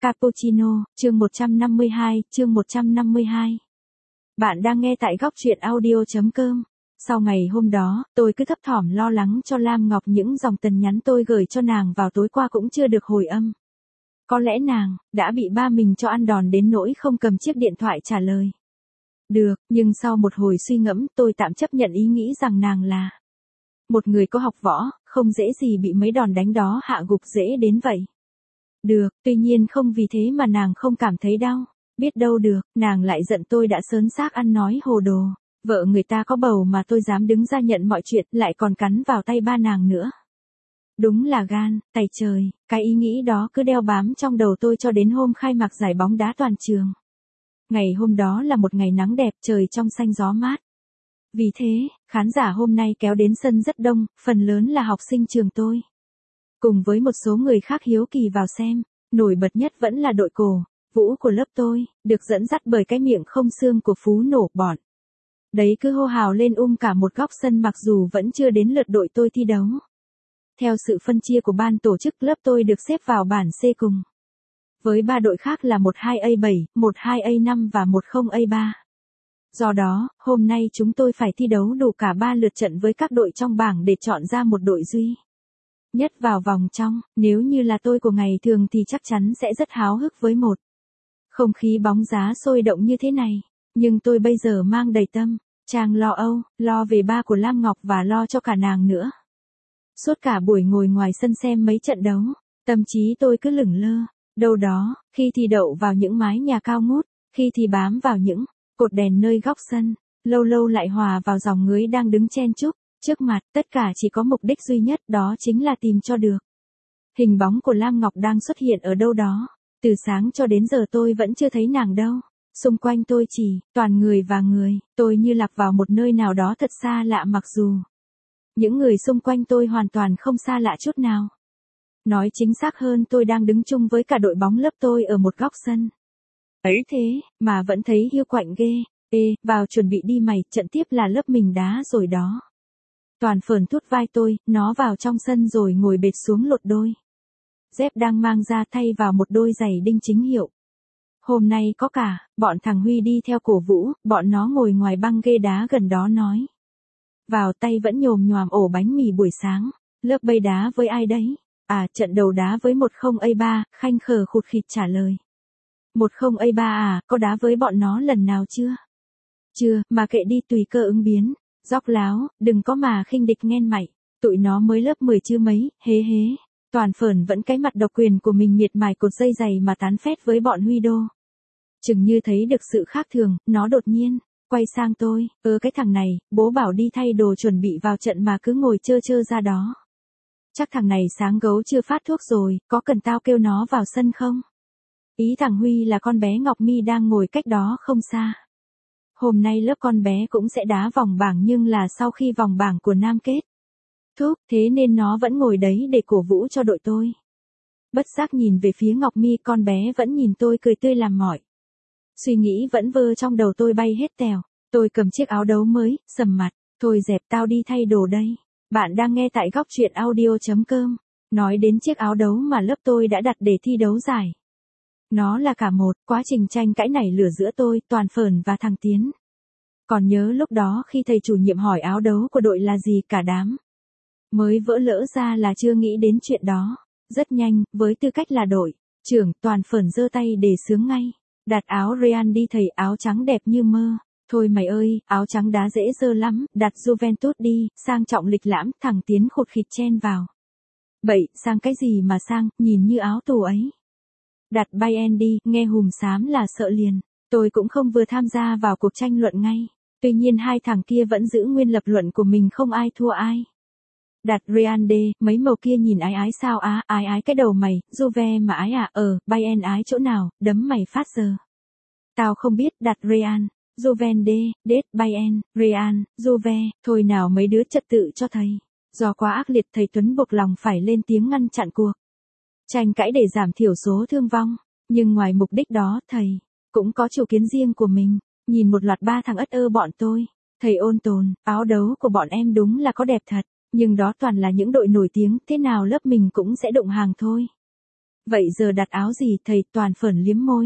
Cappuccino, chương 152, chương 152. Bạn đang nghe tại góc truyện audio.com. Sau ngày hôm đó, tôi cứ thấp thỏm lo lắng cho Lam Ngọc, những dòng tin nhắn tôi gửi cho nàng vào tối qua cũng chưa được hồi âm. Có lẽ nàng đã bị ba mình cho ăn đòn đến nỗi không cầm chiếc điện thoại trả lời. Được, nhưng sau một hồi suy ngẫm, tôi tạm chấp nhận ý nghĩ rằng nàng là một người có học võ, không dễ gì bị mấy đòn đánh đó hạ gục dễ đến vậy. Được, tuy nhiên không vì thế mà nàng không cảm thấy đau. Biết đâu được, nàng lại giận tôi đã sớn xác ăn nói hồ đồ. Vợ người ta có bầu mà tôi dám đứng ra nhận mọi chuyện, lại còn cắn vào tay ba nàng nữa. Đúng là gan, tày trời, cái ý nghĩ đó cứ đeo bám trong đầu tôi cho đến hôm khai mạc giải bóng đá toàn trường. Ngày hôm đó là một ngày nắng đẹp, trời trong xanh gió mát. Vì thế, khán giả hôm nay kéo đến sân rất đông, phần lớn là học sinh trường tôi. Cùng với một số người khác hiếu kỳ vào xem, nổi bật nhất vẫn là đội cổ vũ của lớp tôi, được dẫn dắt bởi cái miệng không xương của Phú Nổ bọn. Đấy cứ hô hào lên cả một góc sân mặc dù vẫn chưa đến lượt đội tôi thi đấu. Theo sự phân chia của ban tổ chức, lớp tôi được xếp vào bảng C cùng với ba đội khác là 12A7, 12A5 và 10A3. Do đó, hôm nay chúng tôi phải thi đấu đủ cả 3 lượt trận với các đội trong bảng để chọn ra một đội duy nhất vào vòng trong. Nếu như là tôi của ngày thường thì chắc chắn sẽ rất háo hức với một không khí bóng đá sôi động như thế này. Nhưng tôi bây giờ mang đầy tâm trạng lo âu, lo về ba của Lam Ngọc và lo cho cả nàng nữa. Suốt cả buổi ngồi ngoài sân xem mấy trận đấu, tâm trí tôi cứ lửng lơ. Đâu đó, khi thì đậu vào những mái nhà cao ngút, khi thì bám vào những cột đèn nơi góc sân, lâu lâu lại hòa vào dòng người đang đứng chen chúc trước mặt. Tất cả chỉ có mục đích duy nhất, đó chính là tìm cho được hình bóng của Lam Ngọc đang xuất hiện ở đâu đó. Từ sáng cho đến giờ tôi vẫn chưa thấy nàng đâu. Xung quanh tôi chỉ toàn người và người, tôi như lạc vào một nơi nào đó thật xa lạ, mặc dù những người xung quanh tôi hoàn toàn không xa lạ chút nào. Nói chính xác hơn, tôi đang đứng chung với cả đội bóng lớp tôi ở một góc sân. Ấy thế, mà vẫn thấy hiu quạnh ghê. Vào chuẩn bị đi mày, trận tiếp là lớp mình đá rồi đó. Toàn phờn thút vai tôi, nó vào trong sân rồi ngồi bệt xuống lột đôi dép đang mang ra thay vào một đôi giày đinh chính hiệu. Hôm nay có cả bọn thằng Huy đi theo cổ vũ, bọn nó ngồi ngoài băng ghê đá gần đó nói vào tay vẫn nhồm nhoàm ổ bánh mì buổi sáng. Lớp bây đá với ai đấy? Trận đầu đá với 10A3, Khanh khờ khụt khịt trả lời. 10A3 có đá với bọn nó lần nào chưa? Chưa, mà kệ đi, tùy cơ ứng biến. Dóc láo, đừng có mà khinh địch nghen mày. Tụi nó mới lớp 10 chứ mấy, hế hế. Toàn phởn vẫn cái mặt độc quyền của mình miệt mài cột dây giày mà tán phét với bọn Huy đô. Chừng như thấy được sự khác thường, nó đột nhiên quay sang tôi, cái thằng này, bố bảo đi thay đồ chuẩn bị vào trận mà cứ ngồi chơ chơ ra đó. Chắc thằng này sáng gấu chưa phát thuốc rồi, có cần tao kêu nó vào sân không? Ý thằng Huy là con bé Ngọc My đang ngồi cách đó không xa. Hôm nay lớp con bé cũng sẽ đá vòng bảng, nhưng là sau khi vòng bảng của Nam kết thúc, thế nên nó vẫn ngồi đấy để cổ vũ cho đội tôi. Bất giác nhìn về phía Ngọc My, con bé vẫn nhìn tôi cười tươi làm mỏi. Suy nghĩ vẫn vơ trong đầu tôi bay hết tèo. Tôi cầm chiếc áo đấu mới, sầm mặt. Thôi dẹp, tao đi thay đồ đây. Bạn đang nghe tại góc truyện audio.com. Nói đến chiếc áo đấu mà lớp tôi đã đặt để thi đấu giải. Nó là cả một quá trình tranh cãi nảy lửa giữa tôi, Toàn phởn và thằng Tiến. Còn nhớ lúc đó khi thầy chủ nhiệm hỏi áo đấu của đội là gì, cả đám mới vỡ lỡ ra là chưa nghĩ đến chuyện đó. Rất nhanh, với tư cách là đội trưởng, Toàn phởn giơ tay để sướng ngay. Đặt áo Real đi thầy, áo trắng đẹp như mơ. Thôi mày ơi, áo trắng đá dễ dơ lắm, đặt Juventus đi, sang trọng lịch lãm. Thằng Tiến khụt khịt chen vào. Bậy, sang cái gì mà sang, nhìn như áo tù ấy. Đặt Bayern đi, nghe hùm xám là sợ liền. Tôi cũng không vừa tham gia vào cuộc tranh luận ngay. Tuy nhiên hai thằng kia vẫn giữ nguyên lập luận của mình, không ai thua ai. Đặt Real đi, mấy màu kia nhìn ái ái sao ái ái cái đầu mày, Juve mà ái Bayern ái chỗ nào, đấm mày phát giờ. Tao không biết. Đặt Real, Juven Bayern, Real, Juve, thôi nào mấy đứa trật tự cho thầy. Do quá ác liệt, thầy Tuấn buộc lòng phải lên tiếng ngăn chặn cuộc tranh cãi để giảm thiểu số thương vong. Nhưng ngoài mục đích đó, thầy cũng có chủ kiến riêng của mình. Nhìn một loạt ba thằng ất ơ bọn tôi, thầy ôn tồn, áo đấu của bọn em đúng là có đẹp thật. Nhưng đó toàn là những đội nổi tiếng, thế nào lớp mình cũng sẽ đụng hàng thôi. Vậy giờ đặt áo gì thầy? Toàn Phởn liếm môi.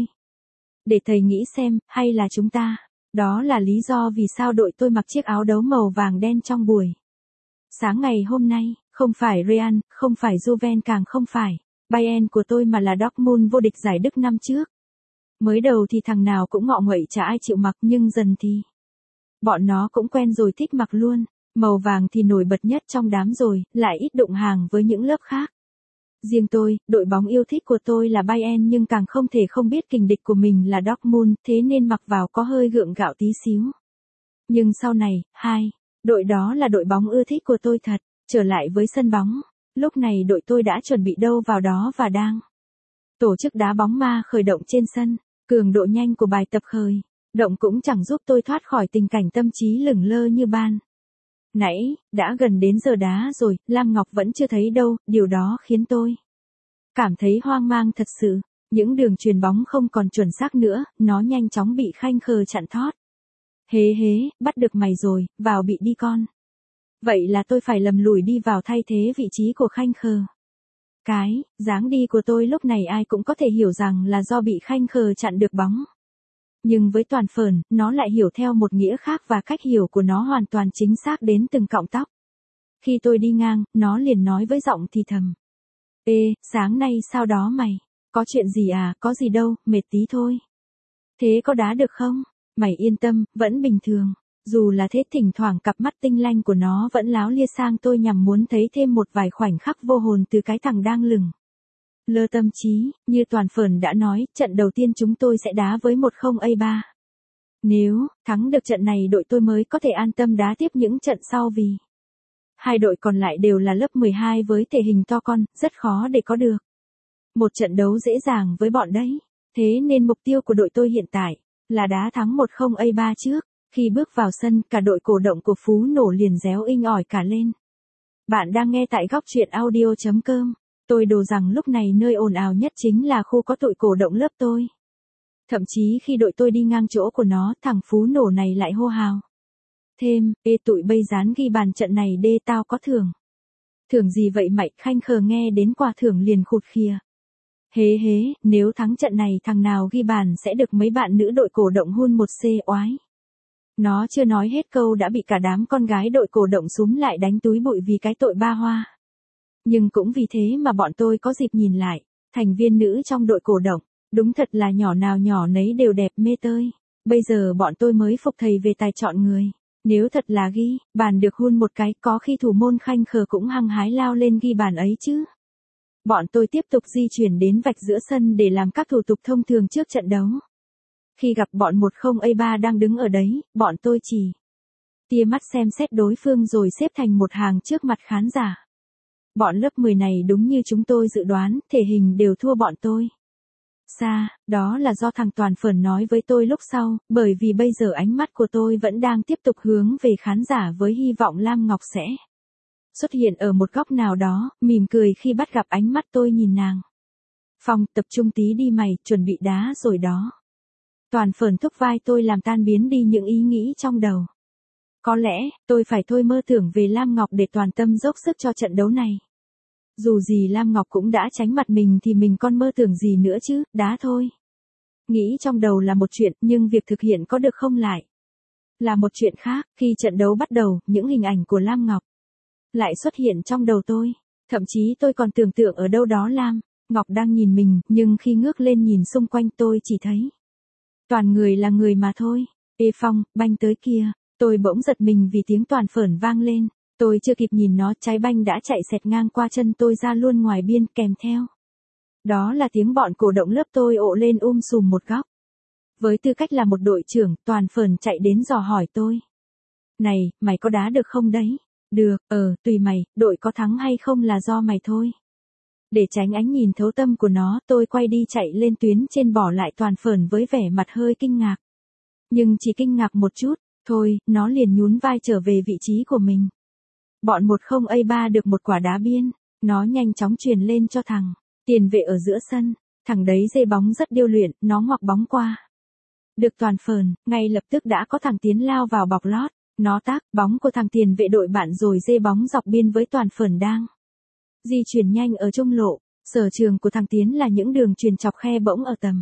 Để thầy nghĩ xem, hay là chúng ta. Đó là lý do vì sao đội tôi mặc chiếc áo đấu màu vàng đen trong buổi sáng ngày hôm nay, không phải Real, không phải Juven, càng không phải Bayern của tôi mà là Dortmund vô địch giải Đức năm trước. Mới đầu thì thằng nào cũng ngọ nguậy chả ai chịu mặc, nhưng dần thì bọn nó cũng quen rồi, thích mặc luôn. Màu vàng thì nổi bật nhất trong đám rồi, lại ít đụng hàng với những lớp khác. Riêng tôi, đội bóng yêu thích của tôi là Bayern, nhưng càng không thể không biết kình địch của mình là Dortmund, thế nên mặc vào có hơi gượng gạo tí xíu. Nhưng sau này, đội đó là đội bóng ưa thích của tôi thật. Trở lại với sân bóng, lúc này đội tôi đã chuẩn bị đâu vào đó và đang tổ chức đá bóng ma khởi động trên sân. Cường độ nhanh của bài tập khởi động cũng chẳng giúp tôi thoát khỏi tình cảnh tâm trí lửng lơ như ban nãy. Đã gần đến giờ đá rồi, Lam Ngọc vẫn chưa thấy đâu, điều đó khiến tôi cảm thấy hoang mang thật sự. Những đường chuyền bóng không còn chuẩn xác nữa, nó nhanh chóng bị Khanh Khờ chặn thót. Hế, bắt được mày rồi, vào bị đi con. Vậy là tôi phải lầm lủi đi vào thay thế vị trí của Khanh Khờ. Cái dáng đi của tôi lúc này ai cũng có thể hiểu rằng là do bị Khanh Khờ chặn được bóng. Nhưng với Toàn Phởn, nó lại hiểu theo một nghĩa khác, và cách hiểu của nó hoàn toàn chính xác đến từng cọng tóc. Khi tôi đi ngang, nó liền nói với giọng thì thầm. Ê, sáng nay sao đó mày? Có chuyện gì à? Có gì đâu, mệt tí thôi. Thế có đá được không? Mày yên tâm, vẫn bình thường. Dù là thế, thỉnh thoảng cặp mắt tinh lanh của nó vẫn láo lia sang tôi, nhằm muốn thấy thêm một vài khoảnh khắc vô hồn từ cái thằng đang lửng lơ tâm trí. Như Toàn Phởn đã nói, trận đầu tiên chúng tôi sẽ đá với 10A3. Nếu thắng được trận này, đội tôi mới có thể an tâm đá tiếp những trận sau, vì hai đội còn lại đều là lớp 12 với thể hình to con, rất khó để có được một trận đấu dễ dàng với bọn đấy. Thế nên mục tiêu của đội tôi hiện tại là đá thắng 10A3 trước. Khi bước vào sân, cả đội cổ động của Phú Nổ liền réo inh ỏi cả lên. Bạn đang nghe tại góc truyện audio.com. Tôi đồ rằng lúc này nơi ồn ào nhất chính là khu có tụi cổ động lớp tôi. Thậm chí khi đội tôi đi ngang chỗ của nó, thằng Phú Nổ này lại hô hào thêm, ê tụi bây dán ghi bàn trận này đê, tao có thưởng. Thưởng gì vậy mày? Khanh Khờ nghe đến quà thưởng liền khụt khìa. Hế, nếu thắng trận này thằng nào ghi bàn sẽ được mấy bạn nữ đội cổ động hun 1C oái. Nó chưa nói hết câu đã bị cả đám con gái đội cổ động xúm lại đánh túi bụi vì cái tội ba hoa. Nhưng cũng vì thế mà bọn tôi có dịp nhìn lại thành viên nữ trong đội cổ động. Đúng thật là nhỏ nào nhỏ nấy đều đẹp mê tơi. Bây giờ bọn tôi mới phục thầy về tài chọn người. Nếu thật là ghi bàn được hun một cái, có khi thủ môn Khanh Khờ cũng hăng hái lao lên ghi bàn ấy chứ. Bọn tôi tiếp tục di chuyển đến vạch giữa sân để làm các thủ tục thông thường trước trận đấu. Khi gặp bọn 10A3 đang đứng ở đấy, bọn tôi chỉ tia mắt xem xét đối phương rồi xếp thành một hàng trước mặt khán giả. Bọn lớp 10 này đúng như chúng tôi dự đoán, thể hình đều thua bọn tôi xa. Đó là do thằng Toàn Phởn nói với tôi lúc sau, bởi vì bây giờ ánh mắt của tôi vẫn đang tiếp tục hướng về khán giả với hy vọng Lam Ngọc sẽ xuất hiện ở một góc nào đó, mỉm cười khi bắt gặp ánh mắt tôi nhìn nàng. Phong, tập trung tí đi mày, chuẩn bị đá rồi đó. Toàn Phởn thúc vai tôi làm tan biến đi những ý nghĩ trong đầu. Có lẽ, tôi phải thôi mơ tưởng về Lam Ngọc để toàn tâm dốc sức cho trận đấu này. Dù gì Lam Ngọc cũng đã tránh mặt mình thì mình còn mơ tưởng gì nữa chứ, đá thôi. Nghĩ trong đầu là một chuyện, nhưng việc thực hiện có được không lại là một chuyện khác. Khi trận đấu bắt đầu, những hình ảnh của Lam Ngọc lại xuất hiện trong đầu tôi. Thậm chí tôi còn tưởng tượng ở đâu đó Lam Ngọc đang nhìn mình, nhưng khi ngước lên nhìn xung quanh tôi chỉ thấy toàn người là người mà thôi. Ê Phong, banh tới kia. Tôi bỗng giật mình vì tiếng Toàn Phởn vang lên. Tôi chưa kịp nhìn nó, trái banh đã chạy xẹt ngang qua chân tôi ra luôn ngoài biên, kèm theo đó là tiếng bọn cổ động lớp tôi ộ lên sùm một góc. Với tư cách là một đội trưởng, Toàn Phởn chạy đến dò hỏi tôi. Này, mày có đá được không đấy? Được, tùy mày, đội có thắng hay không là do mày thôi. Để tránh ánh nhìn thấu tâm của nó, tôi quay đi chạy lên tuyến trên, bỏ lại Toàn Phởn với vẻ mặt hơi kinh ngạc. Nhưng chỉ kinh ngạc một chút, thôi, nó liền nhún vai trở về vị trí của mình. Bọn 10A3 được một quả đá biên, nó nhanh chóng truyền lên cho thằng tiền vệ ở giữa sân. Thằng đấy dê bóng rất điêu luyện, nó ngoặc bóng qua được Toàn Phởn, ngay lập tức đã có thằng Tiến lao vào bọc lót. Nó tác bóng của thằng tiền vệ đội bạn rồi dê bóng dọc biên với Toàn Phởn đang di chuyển nhanh ở trung lộ. Sở trường của thằng Tiến là những đường chuyền chọc khe bỗng ở tầm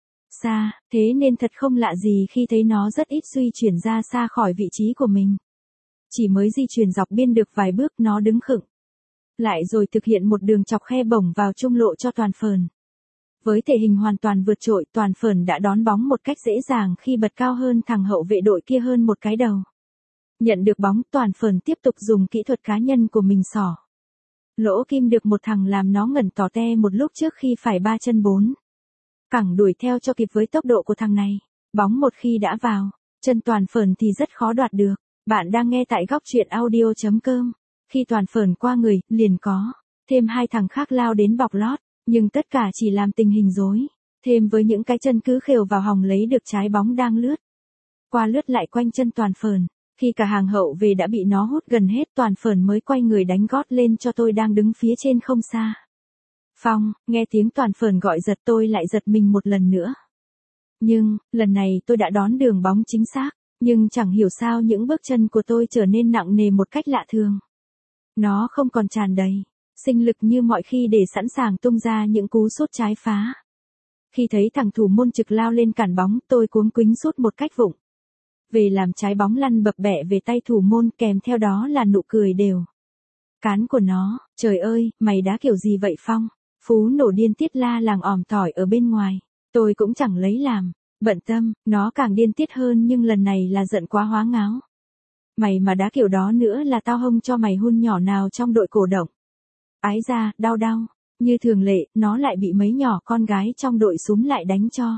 xa, thế nên thật không lạ gì khi thấy nó rất ít suy chuyển ra xa khỏi vị trí của mình. Chỉ mới di chuyển dọc biên được vài bước nó đứng khựng lại rồi thực hiện một đường chọc khe bổng vào trung lộ cho Toàn Phờn. Với thể hình hoàn toàn vượt trội, Toàn Phờn đã đón bóng một cách dễ dàng khi bật cao hơn thằng hậu vệ đội kia hơn một cái đầu. Nhận được bóng, Toàn Phờn tiếp tục dùng kỹ thuật cá nhân của mình xỏ lỗ kim được một thằng làm nó ngẩn tò te một lúc trước khi phải 3 chân 4 cẳng đuổi theo cho kịp với tốc độ của thằng này. Bóng một khi đã vào chân Toàn Phờn thì rất khó đoạt được. Bạn đang nghe tại góc truyện audio.com. Khi Toàn Phờn qua người, liền có thêm hai thằng khác lao đến bọc lót, nhưng tất cả chỉ làm tình hình rối thêm với những cái chân cứ khều vào hòng lấy được trái bóng đang lướt qua lướt lại quanh chân Toàn Phờn. Khi cả hàng hậu về đã bị nó hút gần hết, Toàn Phờn mới quay người đánh gót lên cho tôi đang đứng phía trên không xa. Phong, nghe tiếng Toàn Phờn gọi giật, tôi lại giật mình một lần nữa. Nhưng, lần này tôi đã đón đường bóng chính xác, nhưng chẳng hiểu sao những bước chân của tôi trở nên nặng nề một cách lạ thường. Nó không còn tràn đầy sinh lực như mọi khi để sẵn sàng tung ra những cú sút trái phá. Khi thấy thằng thủ môn trực lao lên cản bóng, tôi cuống quýnh sút một cách vụng về làm trái bóng lăn bập bẹ về tay thủ môn, kèm theo đó là nụ cười đều cán của nó. Trời ơi, mày đá kiểu gì vậy Phong? Phú nổ điên tiết la làng òm tỏi ở bên ngoài. Tôi cũng chẳng lấy làm bận tâm, nó càng điên tiết hơn, nhưng lần này là giận quá hóa ngáo. Mày mà đá kiểu đó nữa là tao hông cho mày hun nhỏ nào trong đội cổ động. Ái da, đau đau. Như thường lệ, nó lại bị mấy nhỏ con gái trong đội súm lại đánh cho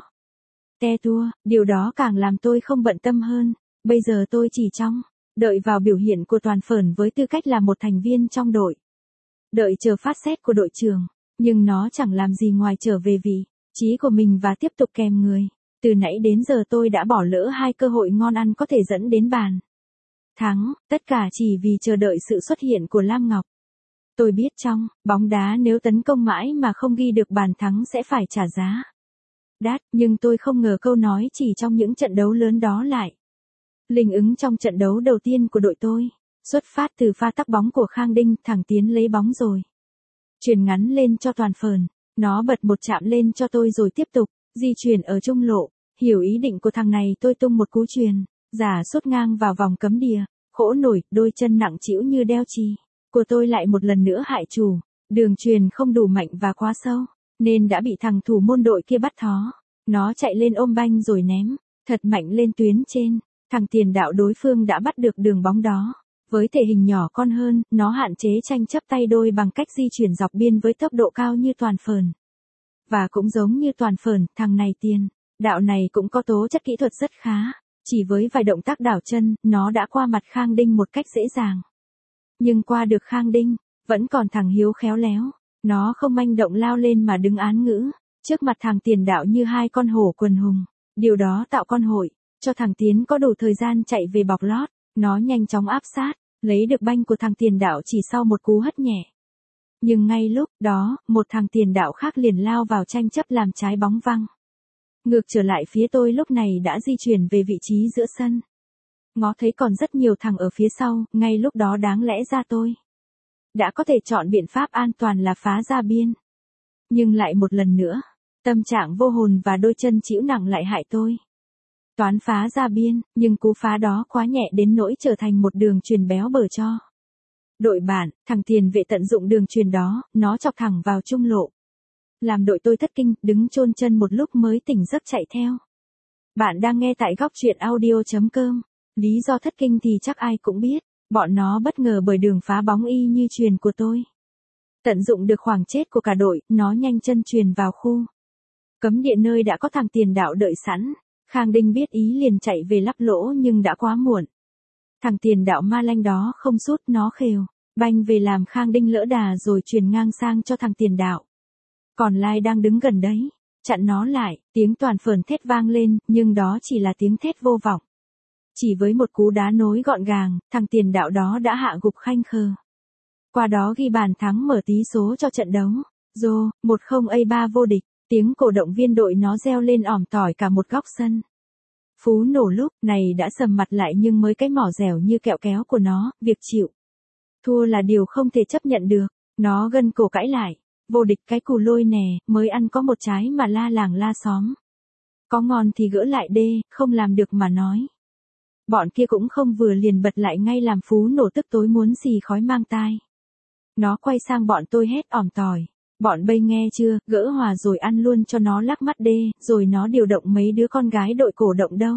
te tua. Điều đó càng làm tôi không bận tâm hơn. Bây giờ tôi chỉ trông đợi vào biểu hiện của Toàn Phờn với tư cách là một thành viên trong đội. Đợi chờ phát sét của đội trưởng. Nhưng nó chẳng làm gì ngoài trở về vị trí của mình và tiếp tục kèm người. Từ nãy đến giờ tôi đã bỏ lỡ hai cơ hội ngon ăn có thể dẫn đến bàn thắng, tất cả chỉ vì chờ đợi sự xuất hiện của Lam Ngọc. Tôi biết trong bóng đá nếu tấn công mãi mà không ghi được bàn thắng sẽ phải trả giá đắt, nhưng tôi không ngờ câu nói chỉ trong những trận đấu lớn đó lại linh ứng trong trận đấu đầu tiên của đội tôi. Xuất phát từ pha tắc bóng của Khang Đinh, thằng Tiến lấy bóng rồi chuyền ngắn lên cho Toàn Phờn. Nó bật một chạm lên cho tôi rồi tiếp tục di chuyển ở trung lộ. Hiểu ý định của thằng này, tôi tung một cú chuyền giả sút ngang vào vòng cấm địa. Khổ nổi, đôi chân nặng trĩu như đeo chì của tôi lại một lần nữa hại chủ. Đường chuyền không đủ mạnh và quá sâu, nên đã bị thằng thủ môn đội kia bắt thó. Nó chạy lên ôm banh rồi ném thật mạnh lên tuyến trên. Thằng tiền đạo đối phương đã bắt được đường bóng đó. Với thể hình nhỏ con hơn, nó hạn chế tranh chấp tay đôi bằng cách di chuyển dọc biên với tốc độ cao như Toàn Phờn. Và cũng giống như Toàn Phờn, thằng này tiền đạo này cũng có tố chất kỹ thuật rất khá. Chỉ với vài động tác đảo chân, nó đã qua mặt Khang Đinh một cách dễ dàng. Nhưng qua được Khang Đinh, vẫn còn thằng Hiếu khéo léo. Nó không manh động lao lên mà đứng án ngữ trước mặt thằng tiền đạo như hai con hổ quần hùng. Điều đó tạo con hội cho thằng Tiến có đủ thời gian chạy về bọc lót. Nó nhanh chóng áp sát, lấy được banh của thằng tiền đạo chỉ sau một cú hất nhẹ. Nhưng ngay lúc đó, một thằng tiền đạo khác liền lao vào tranh chấp làm trái bóng văng ngược trở lại phía tôi. Lúc này đã di chuyển về vị trí giữa sân. Ngó thấy còn rất nhiều thằng ở phía sau, ngay lúc đó đáng lẽ ra tôi đã có thể chọn biện pháp an toàn là phá ra biên. Nhưng lại một lần nữa, tâm trạng vô hồn và đôi chân chịu nặng lại hại tôi. Toán phá ra biên, nhưng cú phá đó quá nhẹ đến nỗi trở thành một đường chuyền béo bở cho đội bạn. Thằng tiền vệ tận dụng đường chuyền đó, nó chọc thẳng vào trung lộ. Làm đội tôi thất kinh, đứng chôn chân một lúc mới tỉnh giấc chạy theo. Bạn đang nghe tại góc truyện audio.com. Lý do thất kinh thì chắc ai cũng biết. Bọn nó bất ngờ bởi đường phá bóng y như chuyền của tôi. Tận dụng được khoảng chết của cả đội, nó nhanh chân chuyền vào khu cấm địa nơi đã có thằng tiền đạo đợi sẵn. Khang Đinh biết ý liền chạy về lắp lỗ nhưng đã quá muộn. Thằng tiền đạo ma lanh đó không sút, nó khều banh về làm Khang Đinh lỡ đà rồi chuyền ngang sang cho thằng tiền đạo. Còn Lai đang đứng gần đấy chặn nó lại. Tiếng Toàn Phờn thét vang lên, nhưng đó chỉ là tiếng thét vô vọng. Chỉ với một cú đá nối gọn gàng, thằng tiền đạo đó đã hạ gục Khanh Khờ. Qua đó ghi bàn thắng mở tỷ số cho trận đấu. 1-0 A3 vô địch. Tiếng cổ động viên đội nó reo lên òm tỏi cả một góc sân. Phú nổ lúc này đã sầm mặt lại, nhưng mới cái mỏ dẻo như kẹo kéo của nó, việc chịu thua là điều không thể chấp nhận được. Nó gân cổ cãi lại. Vô địch cái cù lôi nè, mới ăn có một trái mà la làng la xóm. Có ngon thì gỡ lại đê, không làm được mà nói. Bọn kia cũng không vừa liền bật lại ngay làm phú nổ tức tối muốn xì khói mang tai. Nó quay sang bọn tôi hét ỏm tỏi. Bọn bây nghe chưa, gỡ hòa rồi ăn luôn cho nó lắc mắt đê, rồi nó điều động mấy đứa con gái đội cổ động đâu.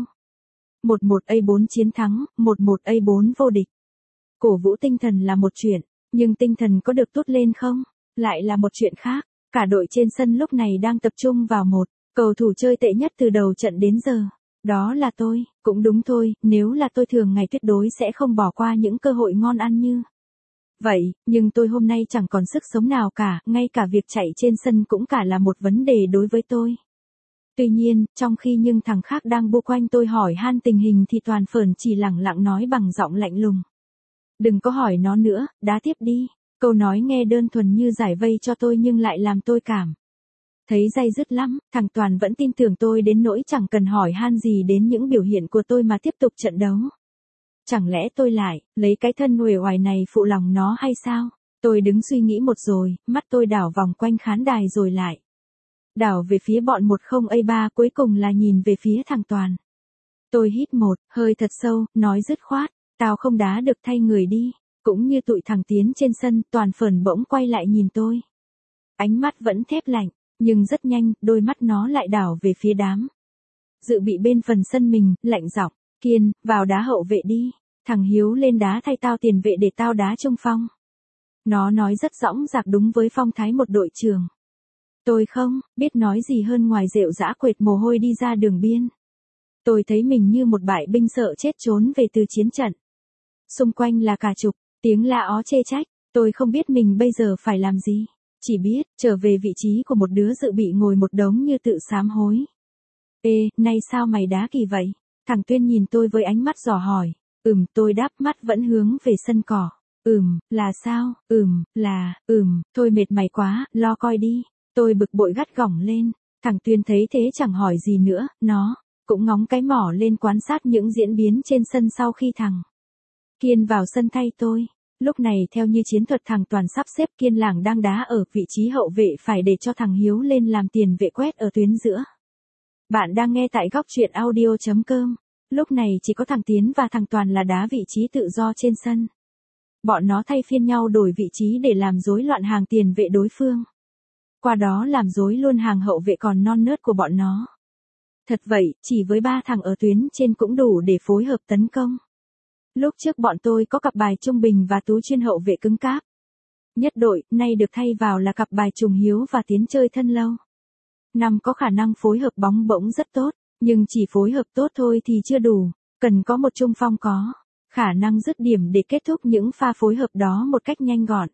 11A4 chiến thắng, 11A4 vô địch. Cổ vũ tinh thần là một chuyện, nhưng tinh thần có được tốt lên không? Lại là một chuyện khác. Cả đội trên sân lúc này đang tập trung vào một cầu thủ chơi tệ nhất từ đầu trận đến giờ. Đó là tôi, cũng đúng thôi, nếu là tôi thường ngày tuyệt đối sẽ không bỏ qua những cơ hội ngon ăn như vậy, nhưng tôi hôm nay chẳng còn sức sống nào cả, ngay cả việc chạy trên sân cũng cả là một vấn đề đối với tôi. Tuy nhiên, trong khi những thằng khác đang bu quanh tôi hỏi han tình hình thì Toàn Phởn chỉ lẳng lặng nói bằng giọng lạnh lùng. Đừng có hỏi nó nữa, đá tiếp đi. Câu nói nghe đơn thuần như giải vây cho tôi nhưng lại làm tôi cảm thấy day dứt lắm. Thằng Toàn vẫn tin tưởng tôi đến nỗi chẳng cần hỏi han gì đến những biểu hiện của tôi mà tiếp tục trận đấu. Chẳng lẽ tôi lại lấy cái thân uể oải này phụ lòng nó hay sao? Tôi đứng suy nghĩ một rồi, mắt tôi đảo vòng quanh khán đài rồi lại đảo về phía bọn 10A3, cuối cùng là nhìn về phía thằng Toàn. Tôi hít một hơi thật sâu, nói dứt khoát, tao không đá được thay người đi. Cũng như tụi thằng Tiến trên sân, Toàn Phởn bỗng quay lại nhìn tôi. Ánh mắt vẫn thép lạnh, nhưng rất nhanh, đôi mắt nó lại đảo về phía đám dự bị bên phần sân mình, lạnh giọng, Kiên, vào đá hậu vệ đi. Thằng Hiếu lên đá thay tao tiền vệ để tao đá trung phong. Nó nói rất dõng dạc đúng với phong thái một đội trưởng. Tôi không biết nói gì hơn ngoài rệu rã quệt mồ hôi đi ra đường biên. Tôi thấy mình như một bại binh sợ chết trốn về từ chiến trận. Xung quanh là cả chục tiếng la ó chê trách, tôi không biết mình bây giờ phải làm gì. Chỉ biết, trở về vị trí của một đứa dự bị ngồi một đống như tự sám hối. Ê, nay sao mày đá kỳ vậy? Thằng Tuyên nhìn tôi với ánh mắt dò hỏi. Tôi đáp, mắt vẫn hướng về sân cỏ. Là sao? Thôi mệt mày quá, lo coi đi. Tôi bực bội gắt gỏng lên. Thằng Tuyên thấy thế chẳng hỏi gì nữa, nó cũng ngóng cái mỏ lên quan sát những diễn biến trên sân sau khi thằng Kiên vào sân thay tôi. Lúc này theo như chiến thuật thằng Toàn sắp xếp Kiên Lảng đang đá ở vị trí hậu vệ phải để cho thằng Hiếu lên làm tiền vệ quét ở tuyến giữa. Bạn đang nghe tại góc truyện audio.com. Lúc này chỉ có thằng Tiến và thằng Toàn là đá vị trí tự do trên sân. Bọn nó thay phiên nhau đổi vị trí để làm rối loạn hàng tiền vệ đối phương. Qua đó làm rối luôn hàng hậu vệ còn non nớt của bọn nó. Thật vậy, chỉ với 3 thằng ở tuyến trên cũng đủ để phối hợp tấn công. Lúc trước bọn tôi có cặp bài Trung Bình và Tú chuyên hậu vệ cứng cáp. Nhất đội, nay được thay vào là cặp bài Trùng Hiếu và Tiến chơi thân lâu. Năm có khả năng phối hợp bóng bổng rất tốt, nhưng chỉ phối hợp tốt thôi thì chưa đủ, cần có một trung phong có khả năng dứt điểm để kết thúc những pha phối hợp đó một cách nhanh gọn.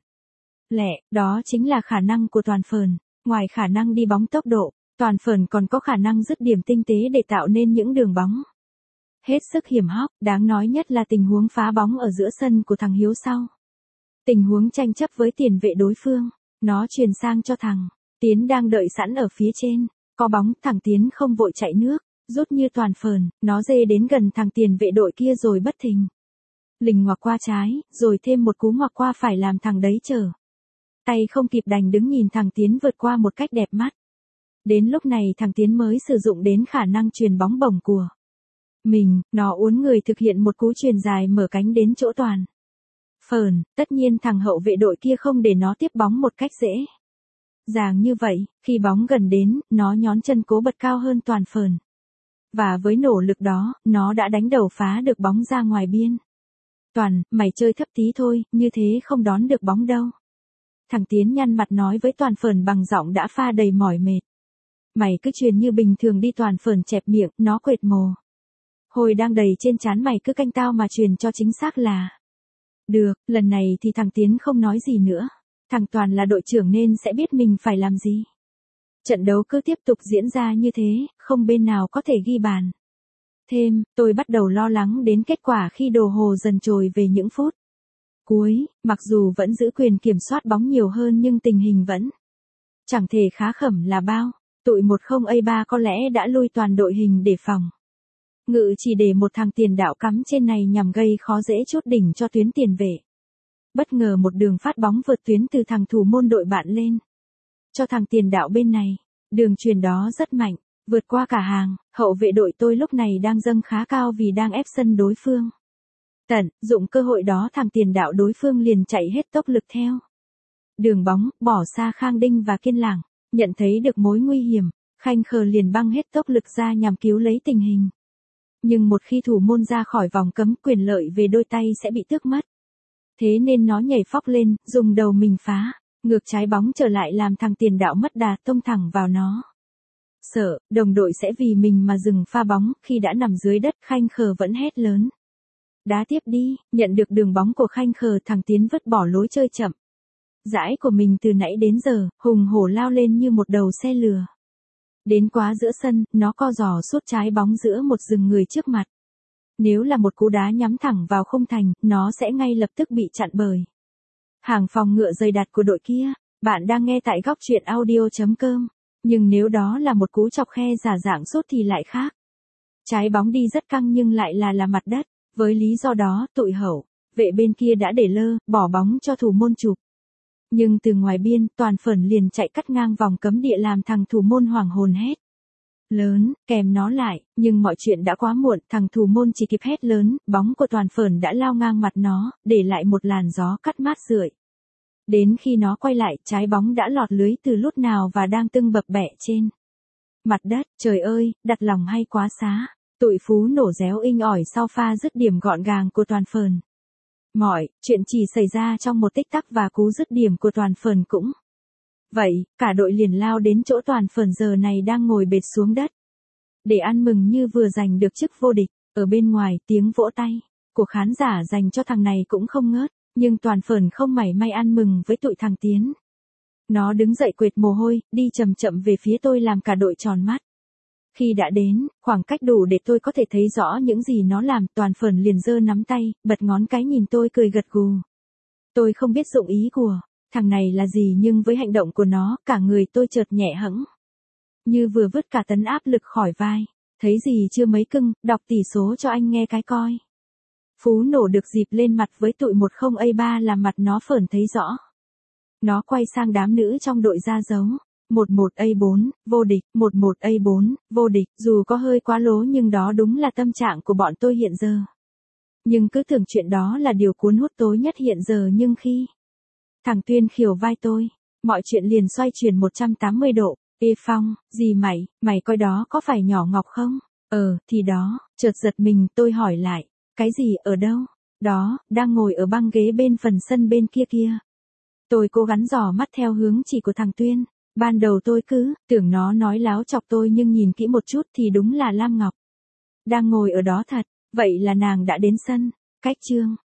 Đó chính là khả năng của Toàn Phởn. Ngoài khả năng đi bóng tốc độ, Toàn Phởn còn có khả năng dứt điểm tinh tế để tạo nên những đường bóng hết sức hiểm hóc. Đáng nói nhất là tình huống phá bóng ở giữa sân của thằng Hiếu sau. Tình huống tranh chấp với tiền vệ đối phương, nó truyền sang cho thằng Tiến đang đợi sẵn ở phía trên. Có bóng, thằng Tiến không vội chạy nước, rút như Toàn Phởn, nó dê đến gần thằng tiền vệ đội kia rồi bất thình lình ngoặc qua trái, rồi thêm một cú ngoặc qua phải làm thằng đấy trở tay không kịp đành đứng nhìn thằng Tiến vượt qua một cách đẹp mắt. Đến lúc này thằng Tiến mới sử dụng đến khả năng truyền bóng bổng của mình, nó uốn người thực hiện một cú truyền dài mở cánh đến chỗ Toàn Phởn. Tất nhiên thằng hậu vệ đội kia không để nó tiếp bóng một cách dễ dàng như vậy, khi bóng gần đến, nó nhón chân cố bật cao hơn Toàn Phởn. Và với nỗ lực đó, nó đã đánh đầu phá được bóng ra ngoài biên. Toàn, mày chơi thấp tí thôi, như thế không đón được bóng đâu. Thằng Tiến nhăn mặt nói với Toàn Phởn bằng giọng đã pha đầy mỏi mệt. Mày cứ truyền như bình thường đi. Toàn Phởn chẹp miệng, nó quệt mồ hôi đang đầy trên trán. Mày cứ canh tao mà truyền cho chính xác là được. Lần này thì thằng Tiến không nói gì nữa. Thằng Toàn là đội trưởng nên sẽ biết mình phải làm gì. Trận đấu cứ tiếp tục diễn ra như thế, không bên nào có thể ghi bàn thêm. Tôi bắt đầu lo lắng đến kết quả khi đồ hồ dần trôi về những phút cuối. Mặc dù vẫn giữ quyền kiểm soát bóng nhiều hơn nhưng tình hình vẫn chẳng thể khá khẩm là bao. Tụi 10A3 có lẽ đã lui toàn đội hình để phòng ngự chỉ để một thằng tiền đạo cắm trên này nhằm gây khó dễ chốt đỉnh cho tuyến tiền vệ. Bất ngờ một đường phát bóng vượt tuyến từ thằng thủ môn đội bạn lên. cho thằng tiền đạo bên này. Đường chuyền đó rất mạnh, vượt qua cả hàng, hậu vệ đội tôi lúc này đang dâng khá cao vì đang ép sân đối phương. Tận dụng cơ hội đó thằng tiền đạo đối phương liền chạy hết tốc lực theo. Đường bóng, bỏ xa Khang Đinh và Kiên Lảng, nhận thấy được mối nguy hiểm, Khanh Khờ liền băng hết tốc lực ra nhằm cứu lấy tình hình. Nhưng một khi thủ môn ra khỏi vòng cấm, quyền lợi về đôi tay sẽ bị tước mất. Thế nên nó nhảy phóc lên, dùng đầu mình phá, ngược trái bóng trở lại làm thằng tiền đạo mất đà tông thẳng vào nó. Sợ, đồng đội sẽ vì mình mà dừng pha bóng, khi đã nằm dưới đất Khanh Khờ vẫn hét lớn. Đá tiếp đi, nhận được đường bóng của Khanh Khờ thằng Tiến vứt bỏ lối chơi chậm. Dãi của mình từ nãy đến giờ, hùng hổ lao lên như một đầu xe lừa. Đến quá giữa sân, nó co giò sút trái bóng giữa một rừng người trước mặt. Nếu là một cú đá nhắm thẳng vào khung thành, nó sẽ ngay lập tức bị chặn bởi hàng phòng ngự dày đặc của đội kia. Bạn đang nghe tại góc truyện audio.com. Nhưng nếu đó là một cú chọc khe giả dạng sút thì lại khác. Trái bóng đi rất căng nhưng lại là mặt đất. Với lý do đó, tụi hậu vệ bên kia đã để lơ, bỏ bóng cho thủ môn chụp. Nhưng từ ngoài biên, Toàn Phởn liền chạy cắt ngang vòng cấm địa làm thằng thủ môn hoảng hồn hét lớn, kèm nó lại, nhưng mọi chuyện đã quá muộn, thằng thủ môn chỉ kịp hét lớn, bóng của Toàn Phởn đã lao ngang mặt nó, để lại một làn gió cắt mát rượi. Đến khi nó quay lại, trái bóng đã lọt lưới từ lúc nào và đang tưng bập bẹ trên mặt đất. Trời ơi, đặt lòng hay quá xá. Tụi Phú nổ réo inh ỏi sau pha dứt điểm gọn gàng của Toàn Phởn. Mọi chuyện chỉ xảy ra trong một tích tắc và cú dứt điểm của Toàn Phởn cũng vậy, cả đội liền lao đến chỗ Toàn Phởn giờ này đang ngồi bệt xuống đất. Để ăn mừng như vừa giành được chức vô địch. Ở bên ngoài, tiếng vỗ tay của khán giả dành cho thằng này cũng không ngớt, nhưng Toàn Phởn không mảy may ăn mừng với tụi thằng Tiến. Nó đứng dậy quệt mồ hôi, đi chậm chậm về phía tôi làm cả đội tròn mắt. Khi đã đến, khoảng cách đủ để tôi có thể thấy rõ những gì nó làm, Toàn Phởn liền giơ nắm tay, bật ngón cái nhìn tôi cười gật gù. Tôi không biết dụng ý của thằng này là gì nhưng với hành động của nó, cả người tôi chợt nhẹ hẫng. Như vừa vứt cả tấn áp lực khỏi vai. Thấy gì chưa mấy cưng, đọc tỷ số cho anh nghe cái coi. Phú nổ được dịp lên mặt với tụi 10A3 làm mặt nó Phởn thấy rõ. Nó quay sang đám nữ trong đội ra dấu. 11A4, vô địch, 11A4, vô địch, dù có hơi quá lố nhưng đó đúng là tâm trạng của bọn tôi hiện giờ. Nhưng cứ tưởng chuyện đó là điều cuốn hút tôi nhất hiện giờ nhưng khi thằng Tuyên khiều vai tôi, mọi chuyện liền xoay chuyển 180 độ. Ê Phong, gì mày coi đó có phải nhỏ Ngọc không? Thì đó, chợt giật mình tôi hỏi lại, cái gì ở đâu? Đó, đang ngồi ở băng ghế bên phần sân bên kia kia. Tôi cố gắng dò mắt theo hướng chỉ của thằng Tuyên. Ban đầu tôi cứ tưởng nó nói láo chọc tôi nhưng nhìn kỹ một chút thì đúng là Lam Ngọc đang ngồi ở đó thật. Vậy là nàng đã đến sân. Cách chương